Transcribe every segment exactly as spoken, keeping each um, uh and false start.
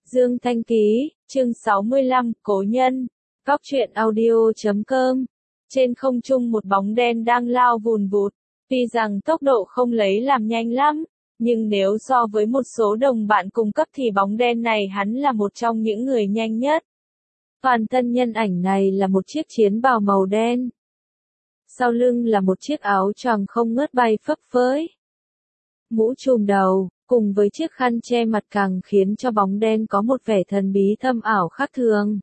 Dương Thanh Ký, chương sáu mươi lăm, Cố Nhân, Góc truyện audio chấm com. Trên không trung một bóng đen đang lao vùn vụt, tuy rằng tốc độ không lấy làm nhanh lắm, nhưng nếu so với một số đồng bạn cùng cấp thì bóng đen này hắn là một trong những người nhanh nhất. Toàn thân nhân ảnh này là một chiếc chiến bào màu đen. Sau lưng là một chiếc áo choàng không ngớt bay phấp phới. Mũ trùm đầu, cùng với chiếc khăn che mặt càng khiến cho bóng đen có một vẻ thần bí thâm ảo khác thường.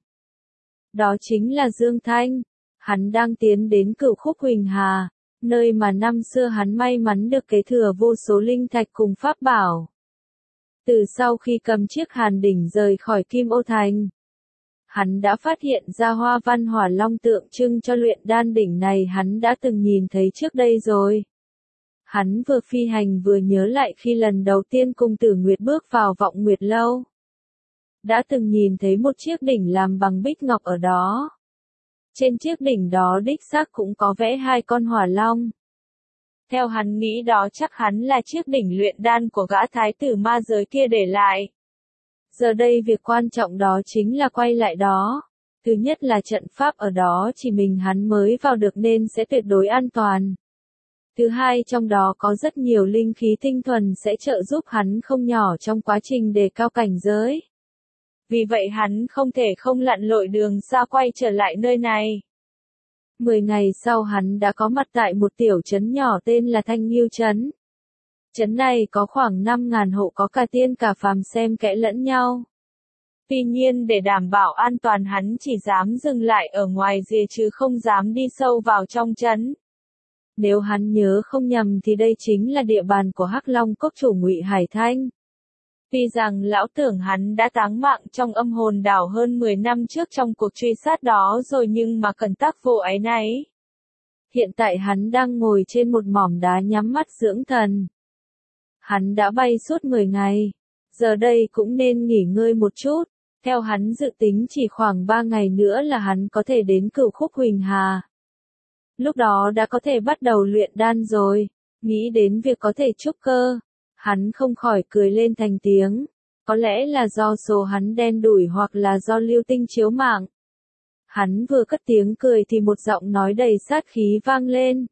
Đó chính là Dương Thanh. Hắn đang tiến đến Cửu Khúc Huỳnh Hà, nơi mà năm xưa hắn may mắn được kế thừa vô số linh thạch cùng pháp bảo. Từ sau khi cầm chiếc hàn đỉnh rời khỏi Kim Ô Thành, hắn đã phát hiện ra hoa văn hỏa long tượng trưng cho luyện đan đỉnh này hắn đã từng nhìn thấy trước đây rồi. Hắn vừa phi hành vừa nhớ lại khi lần đầu tiên cùng Tử Nguyệt bước vào Vọng Nguyệt Lâu. Đã từng nhìn thấy một chiếc đỉnh làm bằng bích ngọc ở đó. Trên chiếc đỉnh đó đích xác cũng có vẽ hai con hỏa long. Theo hắn nghĩ đó chắc hắn là chiếc đỉnh luyện đan của gã thái tử ma giới kia để lại. Giờ đây việc quan trọng đó chính là quay lại đó. Thứ nhất là trận pháp ở đó chỉ mình hắn mới vào được nên sẽ tuyệt đối an toàn. Thứ hai trong đó có rất nhiều linh khí tinh thuần sẽ trợ giúp hắn không nhỏ trong quá trình đề cao cảnh giới. Vì vậy hắn không thể không lặn lội đường xa quay trở lại nơi này. Mười ngày sau hắn đã có mặt tại một tiểu trấn nhỏ tên là Thanh Nghiêu Trấn. Trấn này có khoảng năm ngàn hộ có cả tiên cả phàm xem kẽ lẫn nhau. Tuy nhiên để đảm bảo an toàn hắn chỉ dám dừng lại ở ngoài rìa chứ không dám đi sâu vào trong trấn. Nếu hắn nhớ không nhầm thì đây chính là địa bàn của Hắc Long Cốc chủ Ngụy Hải Thanh. Tuy rằng lão tưởng hắn đã táng mạng trong âm hồn đảo hơn mười năm trước trong cuộc truy sát đó rồi nhưng mà cần tác vô áy náy. Hiện tại hắn đang ngồi trên một mỏm đá nhắm mắt dưỡng thần. Hắn đã bay suốt mười ngày, giờ đây cũng nên nghỉ ngơi một chút. Theo hắn dự tính chỉ khoảng ba ngày nữa là hắn có thể đến Cửu Khúc Huỳnh Hà. Lúc đó đã có thể bắt đầu luyện đan rồi, nghĩ đến việc có thể trúc cơ. Hắn không khỏi cười lên thành tiếng, có lẽ là do số hắn đen đủi hoặc là do lưu tinh chiếu mạng. Hắn vừa cất tiếng cười thì một giọng nói đầy sát khí vang lên.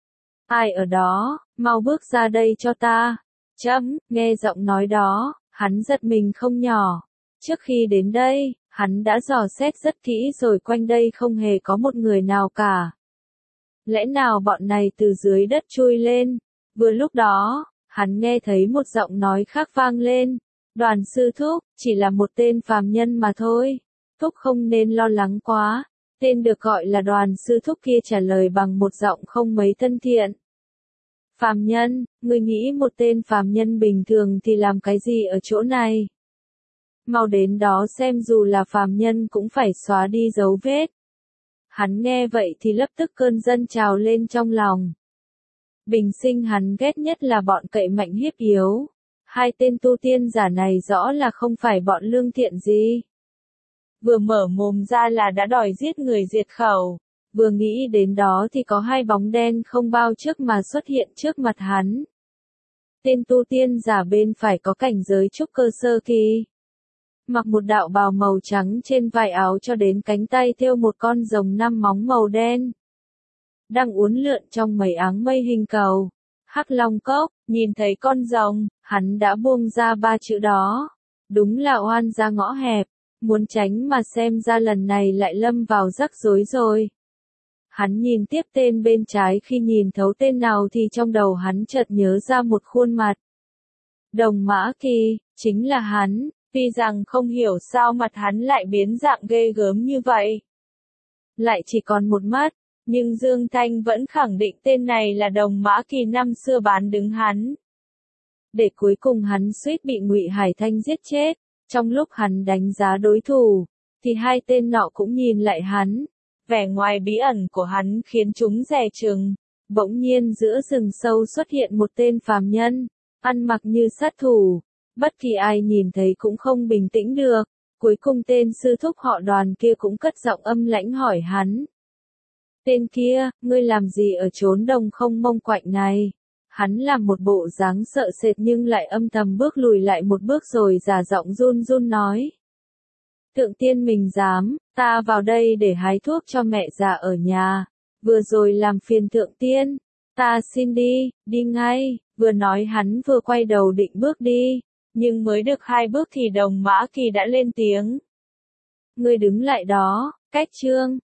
Ai ở đó, mau bước ra đây cho ta. Chấm, nghe giọng nói đó, hắn giật mình không nhỏ. Trước khi đến đây, hắn đã dò xét rất kỹ rồi quanh đây không hề có một người nào cả. Lẽ nào bọn này từ dưới đất chui lên? Vừa lúc đó, hắn nghe thấy một giọng nói khác vang lên. Đoàn sư thúc, chỉ là một tên phàm nhân mà thôi. Thúc không nên lo lắng quá. Tên được gọi là đoàn sư thúc kia trả lời bằng một giọng không mấy thân thiện. Phàm nhân, ngươi nghĩ một tên phàm nhân bình thường thì làm cái gì ở chỗ này? Mau đến đó xem dù là phàm nhân cũng phải xóa đi dấu vết. Hắn nghe vậy thì lập tức cơn dân trào lên trong lòng. Bình sinh hắn ghét nhất là bọn cậy mạnh hiếp yếu. Hai tên tu tiên giả này rõ là không phải bọn lương thiện gì. Vừa mở mồm ra là đã đòi giết người diệt khẩu. Vừa nghĩ đến đó thì có hai bóng đen không bao trước mà xuất hiện trước mặt hắn. Tên tu tiên giả bên phải có cảnh giới trúc cơ sơ kỳ. Mặc một đạo bào màu trắng trên vai áo cho đến cánh tay thêu một con rồng năm móng màu đen. Đang uốn lượn trong mấy áng mây hình cầu. Hắc Long Cốc, nhìn thấy con rồng, hắn đã buông ra ba chữ đó. Đúng là oan ra ngõ hẹp, muốn tránh mà xem ra lần này lại lâm vào rắc rối rồi. Hắn nhìn tiếp tên bên trái khi nhìn thấu tên nào thì trong đầu hắn chợt nhớ ra một khuôn mặt. Đồng Mã Kỳ, chính là hắn, tuy rằng không hiểu sao mặt hắn lại biến dạng ghê gớm như vậy. Lại chỉ còn một mắt, nhưng Dương Thanh vẫn khẳng định tên này là Đồng Mã Kỳ năm xưa bán đứng hắn. Để cuối cùng hắn suýt bị Ngụy Hải Thanh giết chết, trong lúc hắn đánh giá đối thủ, thì hai tên nọ cũng nhìn lại hắn. Vẻ ngoài bí ẩn của hắn khiến chúng dè chừng. Bỗng nhiên giữa rừng sâu xuất hiện một tên phàm nhân, ăn mặc như sát thủ. Bất kỳ ai nhìn thấy cũng không bình tĩnh được. Cuối cùng tên sư thúc họ Đoàn kia cũng cất giọng âm lãnh hỏi hắn. Tên kia, ngươi làm gì ở chốn đồng không mông quạnh này? Hắn làm một bộ dáng sợ sệt nhưng lại âm thầm bước lùi lại một bước rồi giả giọng run run nói. Thượng tiên mình dám, ta vào đây để hái thuốc cho mẹ già ở nhà. Vừa rồi làm phiền thượng tiên. Ta xin đi, đi ngay. Vừa nói hắn vừa quay đầu định bước đi. Nhưng mới được hai bước thì Đồng Mã Kỳ đã lên tiếng. Ngươi đứng lại đó, Cách Trương.